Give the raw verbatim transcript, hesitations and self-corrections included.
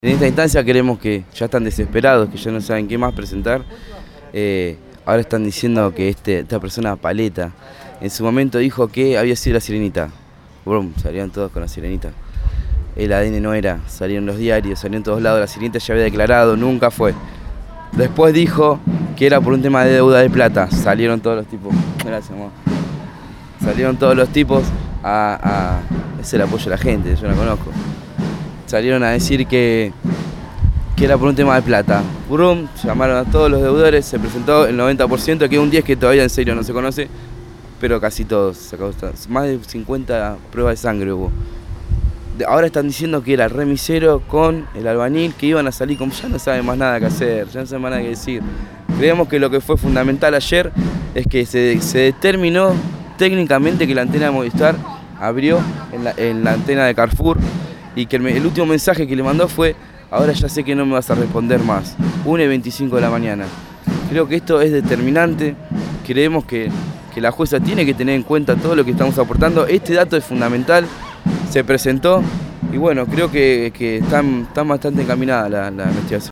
En esta instancia queremos que ya están desesperados, que ya no saben qué más presentar. Eh, ahora están diciendo que este, esta persona Paleta en su momento dijo que había sido la Sirenita. Brum, salieron todos con la Sirenita. El A D N no era, salieron los diarios, salieron en todos lados, la Sirenita ya había declarado, nunca fue. Después dijo que era por un tema de deuda de plata, salieron todos los tipos, gracias amor. Salieron todos los tipos a, a... es el apoyo de la gente, yo la conozco. Salieron a decir que, que era por un tema de plata. Brum, llamaron a todos los deudores, se presentó el noventa por ciento, que un diez que todavía en serio no se conoce, pero casi todos. Más de cincuenta pruebas de sangre hubo. Ahora están diciendo que era el remisero con el albañil, que iban a salir como ya no saben más nada que hacer, ya no saben más nada que decir. Creemos que lo que fue fundamental ayer es que se, se determinó técnicamente que la antena de Movistar abrió en la, en la antena de Carrefour, y que el, el último mensaje que le mandó fue: ahora ya sé que no me vas a responder más, una y veinticinco de la mañana. Creo que esto es determinante, creemos que, que la jueza tiene que tener en cuenta todo lo que estamos aportando. Este dato es fundamental, se presentó y bueno, creo que, que están, están bastante encaminada la, la investigación.